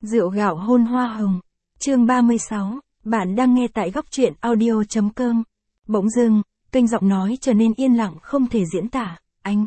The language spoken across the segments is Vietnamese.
Rượu gạo hôn hoa hồng. Chương 36, bạn đang nghe tại góc truyện audio.com. Bỗng dưng, kênh giọng nói trở nên yên lặng không thể diễn tả.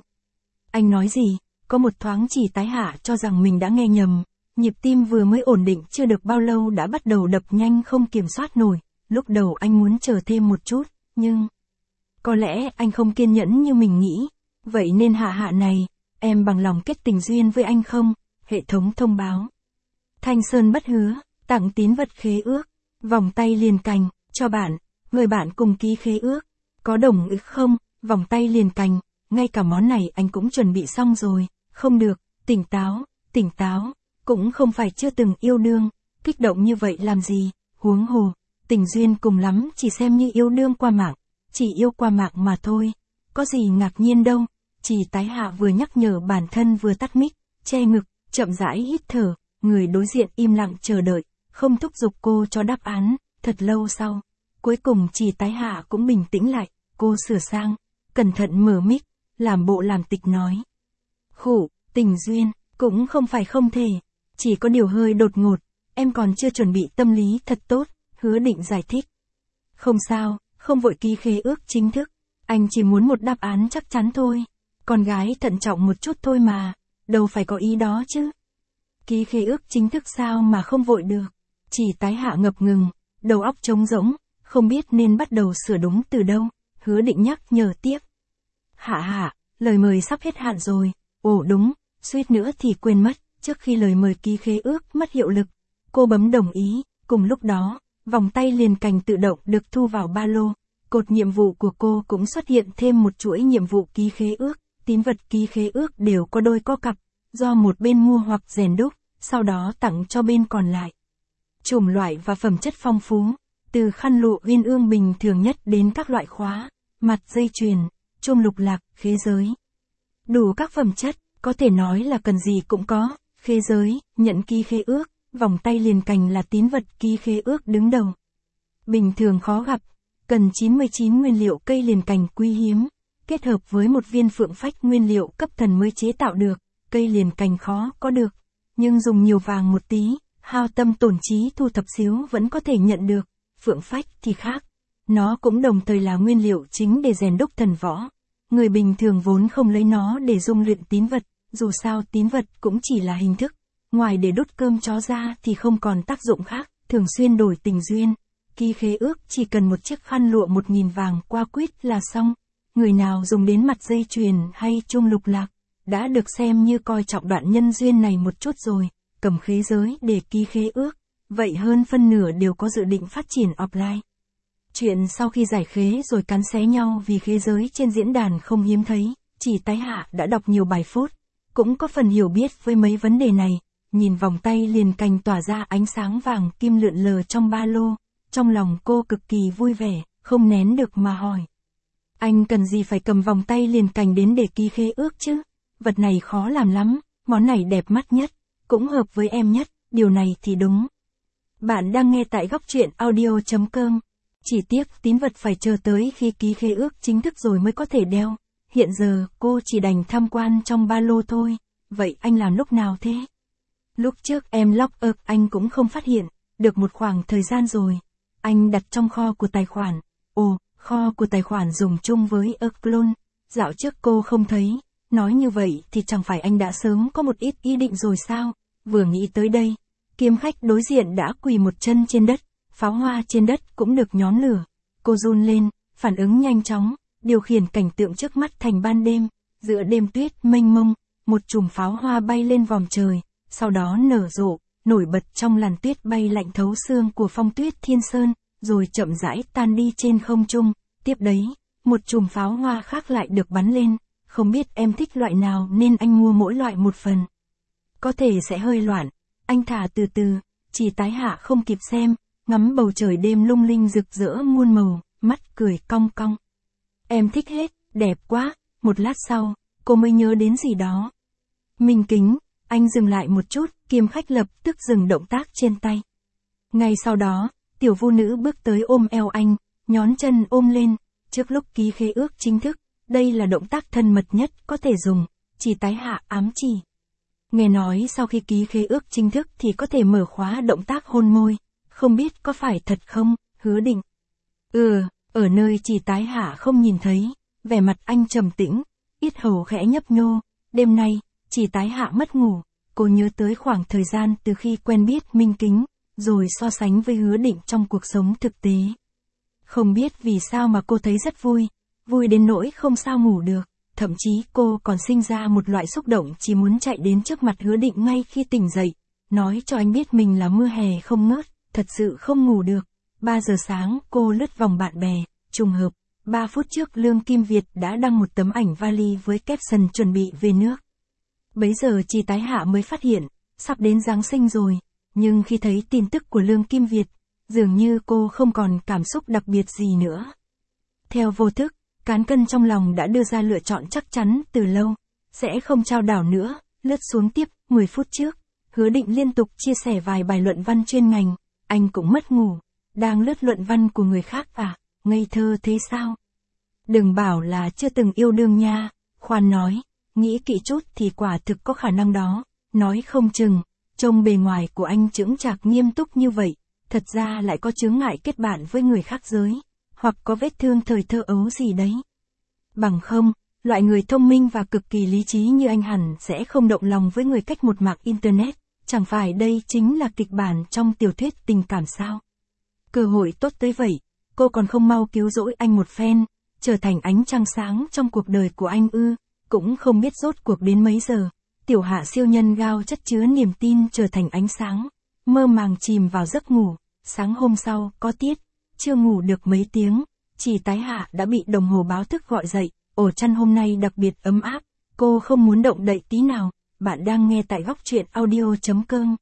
Anh nói gì? Có một thoáng Chỉ Tái Hạ cho rằng mình đã nghe nhầm. Nhịp tim vừa mới ổn định chưa được bao lâu đã bắt đầu đập nhanh không kiểm soát nổi. Lúc đầu anh muốn chờ thêm một chút, nhưng có lẽ anh không kiên nhẫn như mình nghĩ. Vậy nên Hạ này, em bằng lòng kết tình duyên với anh không? Hệ thống thông báo. Thanh Sơn bất hứa, tặng tín vật khế ước, vòng tay liền cành, cho bạn, người bạn cùng ký khế ước. Có đồng ý không? Vòng tay liền cành, ngay cả món này anh cũng chuẩn bị xong rồi. Không được, tỉnh táo, cũng không phải chưa từng yêu đương, kích động như vậy làm gì, huống hồ, tình duyên cùng lắm chỉ xem như yêu đương qua mạng, chỉ yêu qua mạng mà thôi, có gì ngạc nhiên đâu. Chỉ Tái Hạ vừa nhắc nhở bản thân vừa tắt mic, che ngực, chậm rãi hít thở, người đối diện im lặng chờ đợi, không thúc giục cô cho đáp án. Thật lâu sau, cuối cùng Chỉ Tái Hạ cũng bình tĩnh lại, cô sửa sang, cẩn thận mở mic, làm bộ làm tịch nói. Tình duyên, cũng không phải không thể, chỉ có điều hơi đột ngột, em còn chưa chuẩn bị tâm lý thật tốt, hứa định giải thích. Không sao, không vội ký khế ước chính thức, anh chỉ muốn một đáp án chắc chắn thôi, con gái thận trọng một chút thôi mà, đâu phải có ý đó chứ. Ký khế ước chính thức sao mà không vội được. Chỉ Tái Hạ ngập ngừng, đầu óc trống rỗng, không biết nên bắt đầu sửa đúng từ đâu. Hứa định nhắc nhở tiếp. Hạ, lời mời sắp hết hạn rồi. Ồ đúng, suýt nữa thì quên mất, trước khi lời mời ký khế ước mất hiệu lực. Cô bấm đồng ý, cùng lúc đó, vòng tay liền cành tự động được thu vào ba lô. Cột nhiệm vụ của cô cũng xuất hiện thêm một chuỗi nhiệm vụ ký khế ước. Tín vật ký khế ước đều có đôi có cặp, do một bên mua hoặc rèn đúc, sau đó tặng cho bên còn lại. Chủng loại và phẩm chất phong phú, từ khăn lụa uyên ương bình thường nhất đến các loại khóa, mặt dây chuyền, chôm lục lạc, khế giới. Đủ các phẩm chất, có thể nói là cần gì cũng có. Khế giới, nhận ký khế ước, vòng tay liền cành là tín vật ký khế ước đứng đầu. Bình thường khó gặp, cần 99 nguyên liệu cây liền cành quý hiếm, kết hợp với một viên phượng phách nguyên liệu cấp thần mới chế tạo được. Cây liền cành khó có được, nhưng dùng nhiều vàng một tí, hao tâm tổn trí thu thập xíu vẫn có thể nhận được. Phượng phách thì khác, nó cũng đồng thời là nguyên liệu chính để rèn đúc thần võ. Người bình thường vốn không lấy nó để dung luyện tín vật, dù sao tín vật cũng chỉ là hình thức, ngoài để đút cơm chó ra thì không còn tác dụng khác. Thường xuyên đổi tình duyên, ký khế ước chỉ cần một chiếc khăn lụa 1000 vàng qua quýt là xong. Người nào dùng đến mặt dây chuyền hay chôm lục lạc, đã được xem như coi trọng đoạn nhân duyên này một chút rồi. Cầm khế giới để ký khế ước, vậy hơn phân nửa đều có dự định phát triển offline. Chuyện sau khi giải khế rồi cắn xé nhau vì khế giới trên diễn đàn không hiếm thấy. Chỉ Tái Hạ đã đọc nhiều bài phốt, cũng có phần hiểu biết với mấy vấn đề này. Nhìn vòng tay liền cành tỏa ra ánh sáng vàng kim lượn lờ trong ba lô, trong lòng cô cực kỳ vui vẻ, không nén được mà hỏi. Anh cần gì phải cầm vòng tay liền cành đến để ký khế ước chứ? Vật này khó làm lắm, món này đẹp mắt nhất, cũng hợp với em nhất, điều này thì đúng. Bạn đang nghe tại góc truyện audio.com. Chỉ tiếc tín vật phải chờ tới khi ký khế ước chính thức rồi mới có thể đeo. Hiện giờ cô chỉ đành tham quan trong ba lô thôi. Vậy anh làm lúc nào thế? Lúc trước em log anh cũng không phát hiện, được một khoảng thời gian rồi. Anh đặt trong kho của tài khoản. Ồ, kho của tài khoản dùng chung với clone. Dạo trước cô không thấy. Nói như vậy thì chẳng phải anh đã sớm có một ít ý định rồi sao? Vừa nghĩ tới đây, kiếm khách đối diện đã quỳ một chân trên đất, pháo hoa trên đất cũng được nhóm lửa. Cô run lên, phản ứng nhanh chóng, điều khiển cảnh tượng trước mắt thành ban đêm, giữa đêm tuyết mênh mông, một chùm pháo hoa bay lên vòm trời, sau đó nở rộ, nổi bật trong làn tuyết bay lạnh thấu xương của phong tuyết Thiên Sơn, rồi chậm rãi tan đi trên không trung. Tiếp đấy, một chùm pháo hoa khác lại được bắn lên. Không biết em thích loại nào nên anh mua mỗi loại một phần. Có thể sẽ hơi loạn, anh thả từ từ. Chỉ Tái Hạ không kịp xem, ngắm bầu trời đêm lung linh rực rỡ muôn màu, mắt cười cong cong. Em thích hết, đẹp quá. Một lát sau, cô mới nhớ đến gì đó. Minh kính, anh dừng lại một chút, kiếm khách lập tức dừng động tác trên tay. Ngay sau đó, tiểu vũ nữ bước tới ôm eo anh, nhón chân ôm lên, trước lúc ký khế ước chính thức. Đây là động tác thân mật nhất có thể dùng. Chỉ Tái Hạ ám chỉ. Nghe nói sau khi ký khế ước chính thức thì có thể mở khóa động tác hôn môi, không biết có phải thật không, Hứa Định. Ở nơi Chỉ Tái Hạ không nhìn thấy, vẻ mặt anh trầm tĩnh, yết hầu khẽ nhấp nhô, đêm nay, Chỉ Tái Hạ mất ngủ, cô nhớ tới khoảng thời gian từ khi quen biết Minh Kính, rồi so sánh với Hứa Định trong cuộc sống thực tế. Không biết vì sao mà cô thấy rất vui, vui đến nỗi không sao ngủ được, thậm chí cô còn sinh ra một loại xúc động chỉ muốn chạy đến trước mặt Hứa Định ngay khi tỉnh dậy, nói cho anh biết mình là mưa hè không ngớt, thật sự không ngủ được. 3 giờ sáng cô lướt vòng bạn bè, trùng hợp, 3 phút trước Lương Kim Việt đã đăng một tấm ảnh vali với caption chuẩn bị về nước. Bấy giờ Chỉ Tái Hạ mới phát hiện, sắp đến Giáng sinh rồi, nhưng khi thấy tin tức của Lương Kim Việt, dường như cô không còn cảm xúc đặc biệt gì nữa. Theo vô thức, cán cân trong lòng đã đưa ra lựa chọn chắc chắn từ lâu, sẽ không trao đảo nữa, lướt xuống tiếp, 10 phút trước, Hứa Định liên tục chia sẻ vài bài luận văn chuyên ngành, anh cũng mất ngủ, đang lướt luận văn của người khác à, ngây thơ thế sao? Đừng bảo là chưa từng yêu đương nha, khoan nói, nghĩ kỹ chút thì quả thực có khả năng đó, nói không chừng, trông bề ngoài của anh chững chạc nghiêm túc như vậy, thật ra lại có chướng ngại kết bạn với người khác giới, hoặc có vết thương thời thơ ấu gì đấy. Bằng không, loại người thông minh và cực kỳ lý trí như anh hẳn sẽ không động lòng với người cách một mạng internet, chẳng phải đây chính là kịch bản trong tiểu thuyết tình cảm sao? Cơ hội tốt tới vậy, cô còn không mau cứu rỗi anh một phen, trở thành ánh trăng sáng trong cuộc đời của anh ư, cũng không biết rốt cuộc đến mấy giờ, tiểu hạ siêu nhân gao chất chứa niềm tin trở thành ánh sáng, mơ màng chìm vào giấc ngủ, sáng hôm sau, có tiết, chưa ngủ được mấy tiếng, Chỉ Tái Hạ đã bị đồng hồ báo thức gọi dậy, ổ chăn hôm nay đặc biệt ấm áp, cô không muốn động đậy tí nào, bạn đang nghe tại góc truyện audio.com.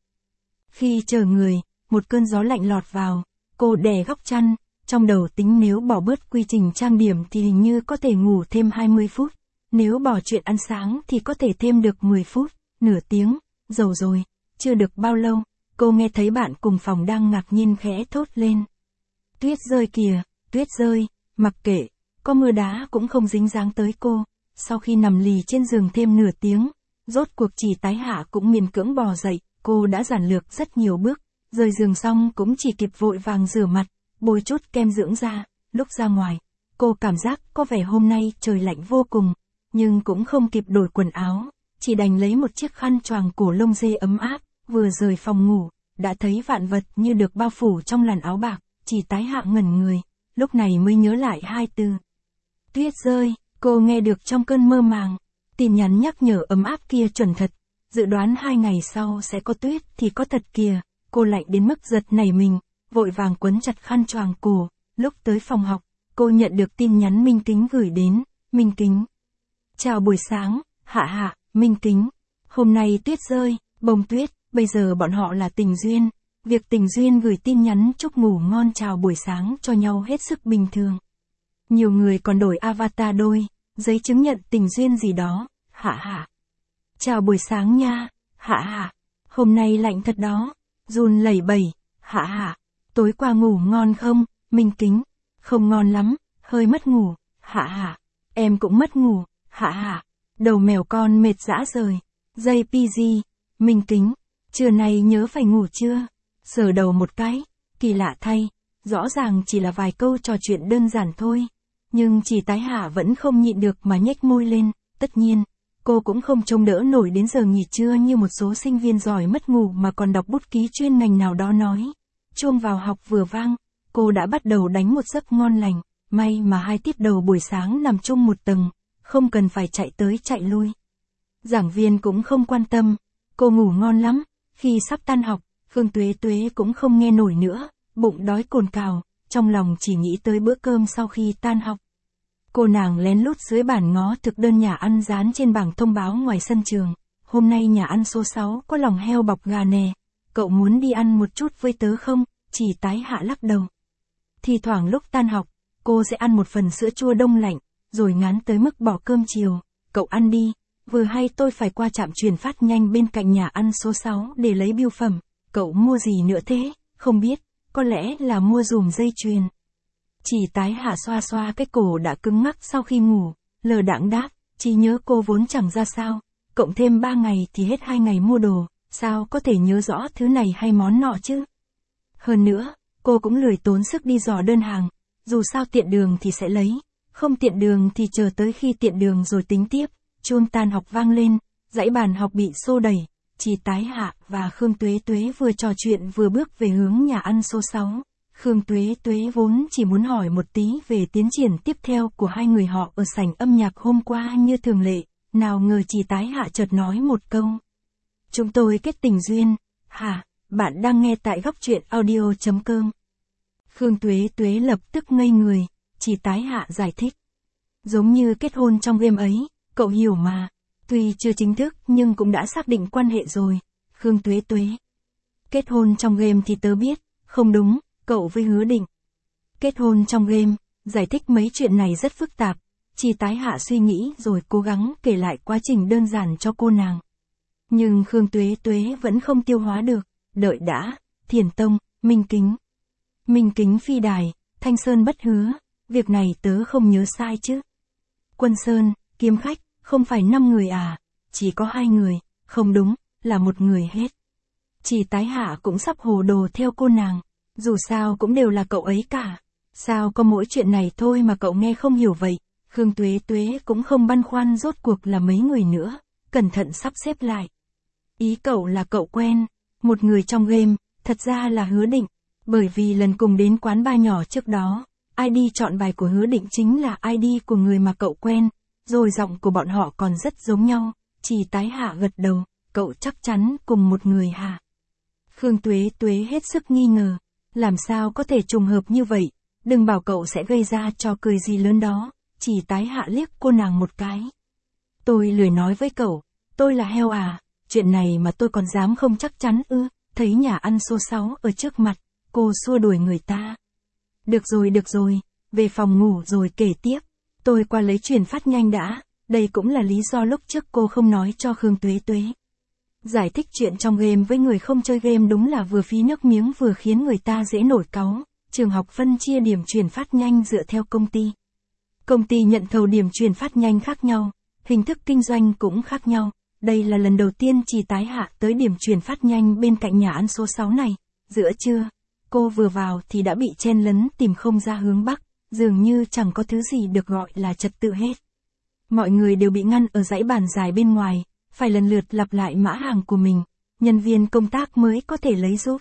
Khi chờ người, một cơn gió lạnh lọt vào, cô đè góc chăn, trong đầu tính nếu bỏ bớt quy trình trang điểm thì hình như có thể ngủ thêm 20 phút, nếu bỏ chuyện ăn sáng thì có thể thêm được 10 phút, nửa tiếng, giàu rồi, chưa được bao lâu, cô nghe thấy bạn cùng phòng đang ngạc nhiên khẽ thốt lên. Tuyết rơi kìa, tuyết rơi, mặc kệ, có mưa đá cũng không dính dáng tới cô, sau khi nằm lì trên giường thêm nửa tiếng, rốt cuộc Chỉ Tái Hạ cũng miễn cưỡng bò dậy, cô đã giản lược rất nhiều bước, rời giường xong cũng chỉ kịp vội vàng rửa mặt, bôi chút kem dưỡng da, lúc ra ngoài, cô cảm giác có vẻ hôm nay trời lạnh vô cùng, nhưng cũng không kịp đổi quần áo, chỉ đành lấy một chiếc khăn choàng cổ lông dê ấm áp, vừa rời phòng ngủ, đã thấy vạn vật như được bao phủ trong làn áo bạc, Chỉ Tái Hạ ngẩn người, lúc này mới nhớ lại hai từ. Tuyết rơi, cô nghe được trong cơn mơ màng, tin nhắn nhắc nhở ấm áp kia chuẩn thật, dự đoán 2 ngày sau sẽ có tuyết thì có thật kìa, cô lạnh đến mức giật nảy mình, vội vàng quấn chặt khăn choàng cổ, lúc tới phòng học, cô nhận được tin nhắn Minh Kính gửi đến, Minh Kính. Chào buổi sáng, Hạ, Minh Kính, hôm nay tuyết rơi, bông tuyết, bây giờ bọn họ là tình duyên, việc tình duyên gửi tin nhắn chúc ngủ ngon chào buổi sáng cho nhau hết sức bình thường. Nhiều người còn đổi avatar đôi, giấy chứng nhận tình duyên gì đó, Hạ. Chào buổi sáng nha, Hạ, hôm nay lạnh thật đó, run lẩy bẩy, Hạ, tối qua ngủ ngon không, Minh Kính, không ngon lắm, hơi mất ngủ, Hạ, em cũng mất ngủ, Hạ, đầu mèo con mệt dã rời, JPG, Minh Kính, trưa nay nhớ phải ngủ chưa, sờ đầu một cái, kỳ lạ thay, rõ ràng chỉ là vài câu trò chuyện đơn giản thôi, nhưng Chỉ Tái Hạ vẫn không nhịn được mà nhếch môi lên, tất nhiên, cô cũng không trông đỡ nổi đến giờ nghỉ trưa như một số sinh viên giỏi mất ngủ mà còn đọc bút ký chuyên ngành nào đó nói. Chuông vào học vừa vang, cô đã bắt đầu đánh một giấc ngon lành, may mà 2 tiết đầu buổi sáng nằm chung một tầng, không cần phải chạy tới chạy lui. Giảng viên cũng không quan tâm, cô ngủ ngon lắm, khi sắp tan học, Khương Tuế Tuế cũng không nghe nổi nữa, bụng đói cồn cào, trong lòng chỉ nghĩ tới bữa cơm sau khi tan học. Cô nàng lén lút dưới bản ngó thực đơn nhà ăn dán trên bảng thông báo ngoài sân trường, hôm nay nhà ăn số 6 có lòng heo bọc gà nè, cậu muốn đi ăn một chút với tớ không? Chỉ Tái Hạ lắc đầu. Thì thoảng lúc tan học, cô sẽ ăn một phần sữa chua đông lạnh, rồi ngán tới mức bỏ cơm chiều, cậu ăn đi, vừa hay tôi phải qua trạm chuyển phát nhanh bên cạnh nhà ăn số 6 để lấy bưu phẩm, cậu mua gì nữa thế, không biết, có lẽ là mua dùm dây chuyền. Chỉ Tái Hạ xoa xoa cái cổ đã cứng ngắc sau khi ngủ, lờ đãng đáp, trí nhớ cô vốn chẳng ra sao, cộng thêm 3 ngày thì hết 2 ngày mua đồ, sao có thể nhớ rõ thứ này hay món nọ chứ? Hơn nữa, cô cũng lười tốn sức đi dò đơn hàng, dù sao tiện đường thì sẽ lấy, không tiện đường thì chờ tới khi tiện đường rồi tính tiếp. Chuông tan học vang lên, dãy bàn học bị xô đẩy, Chị Tái Hạ và Khương Tuế Tuế vừa trò chuyện vừa bước về hướng nhà ăn số 6. Khương Tuế Tuế vốn chỉ muốn hỏi một tí về tiến triển tiếp theo của hai người họ ở sảnh âm nhạc hôm qua như thường lệ, nào ngờ chị Tái Hạ chợt nói một câu. Chúng tôi kết tình duyên, hả? Bạn đang nghe tại góc truyện audio.com. Khương Tuế Tuế lập tức ngây người, chị Tái Hạ giải thích. Giống như kết hôn trong game ấy, cậu hiểu mà. Tuy chưa chính thức nhưng cũng đã xác định quan hệ rồi. Khương Tuế Tuế. Kết hôn trong game thì tớ biết, không đúng, cậu với Hứa Định. Kết hôn trong game, giải thích mấy chuyện này rất phức tạp. Chị Tái Hạ suy nghĩ rồi cố gắng kể lại quá trình đơn giản cho cô nàng. Nhưng Khương Tuế Tuế vẫn không tiêu hóa được. Đợi đã, Thiền Tông, Minh Kính phi đài, Thanh Sơn bất hứa, việc này tớ không nhớ sai chứ. Quân Sơn, Kiếm Khách, không phải 5 người à, chỉ có 2 người, không đúng, là một người hết. Chị Tái Hạ cũng sắp hồ đồ theo cô nàng, dù sao cũng đều là cậu ấy cả. Sao có mỗi chuyện này thôi mà cậu nghe không hiểu vậy? Khương Tuế Tuế cũng không băn khoăn rốt cuộc là mấy người nữa, cẩn thận sắp xếp lại. Ý cậu là cậu quen, một người trong game, thật ra là Hứa Định, bởi vì lần cùng đến quán bar nhỏ trước đó, ID chọn bài của Hứa Định chính là ID của người mà cậu quen, rồi giọng của bọn họ còn rất giống nhau. Chị Tái Hạ gật đầu, cậu chắc chắn cùng một người hả? Khương Tuế Tuế hết sức nghi ngờ, làm sao có thể trùng hợp như vậy, đừng bảo cậu sẽ gây ra trò cười gì lớn đó. Chị Tái Hạ liếc cô nàng một cái. Tôi lười nói với cậu, tôi là heo à, chuyện này mà tôi còn dám không chắc chắn ư? Thấy nhà ăn số 6 ở trước mặt, cô xua đuổi người ta. Được rồi, về phòng ngủ rồi kể tiếp. Tôi qua lấy truyền phát nhanh đã, đây cũng là lý do lúc trước cô không nói cho Khương Tuế Tuế. Giải thích chuyện trong game với người không chơi game đúng là vừa phí nước miếng vừa khiến người ta dễ nổi cáu. Trường học phân chia điểm truyền phát nhanh dựa theo công ty. Công ty nhận thầu điểm truyền phát nhanh khác nhau, hình thức kinh doanh cũng khác nhau. Đây là lần đầu tiên chị Tái Hạ tới điểm truyền phát nhanh bên cạnh nhà ăn số 6 này. Giữa trưa, cô vừa vào thì đã bị chen lấn tìm không ra hướng Bắc, dường như chẳng có thứ gì được gọi là trật tự hết. Mọi người đều bị ngăn ở dãy bàn dài bên ngoài, phải lần lượt lặp lại mã hàng của mình, nhân viên công tác mới có thể lấy giúp.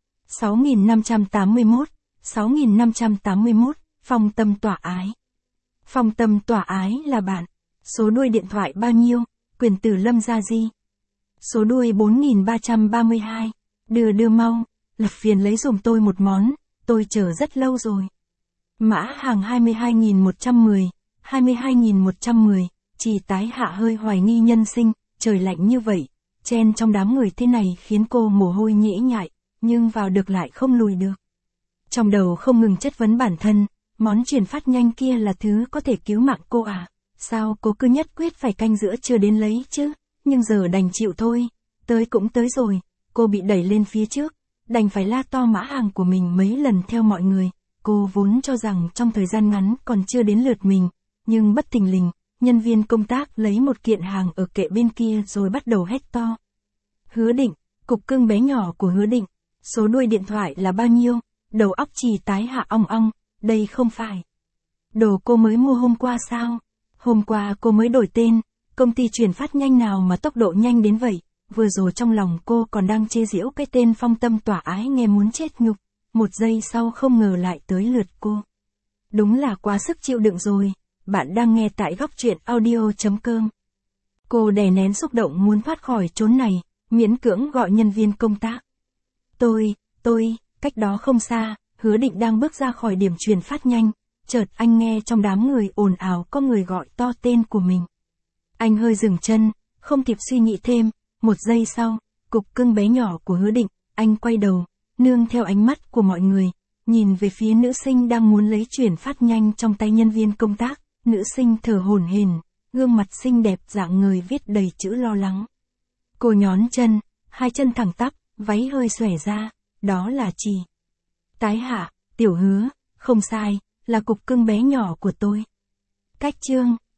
6581, Phong Tâm Tỏa Ái. Phong Tâm Tỏa Ái là bạn. Số đuôi điện thoại bao nhiêu? Quyền tử Lâm Gia Di. Số đuôi 4332. Đưa mau, lập phiền lấy giùm tôi một món, tôi chờ rất lâu rồi. Mã hàng 22.110. Chị Tái Hạ hơi hoài nghi nhân sinh, trời lạnh như vậy, chen trong đám người thế này khiến cô mồ hôi nhễ nhại, nhưng vào được lại không lùi được. Trong đầu không ngừng chất vấn bản thân, món truyền phát nhanh kia là thứ có thể cứu mạng cô à? Sao cô cứ nhất quyết phải canh giữa trưa đến lấy chứ? Nhưng giờ đành chịu thôi, tới cũng tới rồi, cô bị đẩy lên phía trước, đành phải la to mã hàng của mình mấy lần theo mọi người. Cô vốn cho rằng trong thời gian ngắn còn chưa đến lượt mình, nhưng bất thình lình, nhân viên công tác lấy một kiện hàng ở kệ bên kia rồi bắt đầu hét to. Hứa Định, cục cưng bé nhỏ của Hứa Định, số đuôi điện thoại là bao nhiêu? Đầu óc chị Tái Hạ ong ong, đây không phải đồ cô mới mua hôm qua sao? Hôm qua cô mới đổi tên, công ty chuyển phát nhanh nào mà tốc độ nhanh đến vậy? Vừa rồi trong lòng cô còn đang chê giễu cái tên Phong Tâm Tỏa Ái nghe muốn chết nhục, một giây sau không ngờ lại tới lượt cô. Đúng là quá sức chịu đựng rồi. Bạn đang nghe tại góc truyện audio.com. Cô đè nén xúc động muốn thoát khỏi chốn này, miễn cưỡng gọi nhân viên công tác. Tôi, cách đó không xa, Hứa Định đang bước ra khỏi điểm truyền phát nhanh, chợt anh nghe trong đám người ồn ào có người gọi to tên của mình. Anh hơi dừng chân, không kịp suy nghĩ thêm, một giây sau, cục cưng bé nhỏ của Hứa Định, anh quay đầu, nương theo ánh mắt của mọi người, nhìn về phía nữ sinh đang muốn lấy truyền phát nhanh trong tay nhân viên công tác. Nữ sinh thở hổn hển, gương mặt xinh đẹp rạng ngời viết đầy chữ lo lắng. Cô nhón chân, hai chân thẳng tắp, váy hơi xòe ra, đó là chị Tái Hạ, Tiểu Hứa, không sai, là cục cưng bé nhỏ của tôi. Cách chương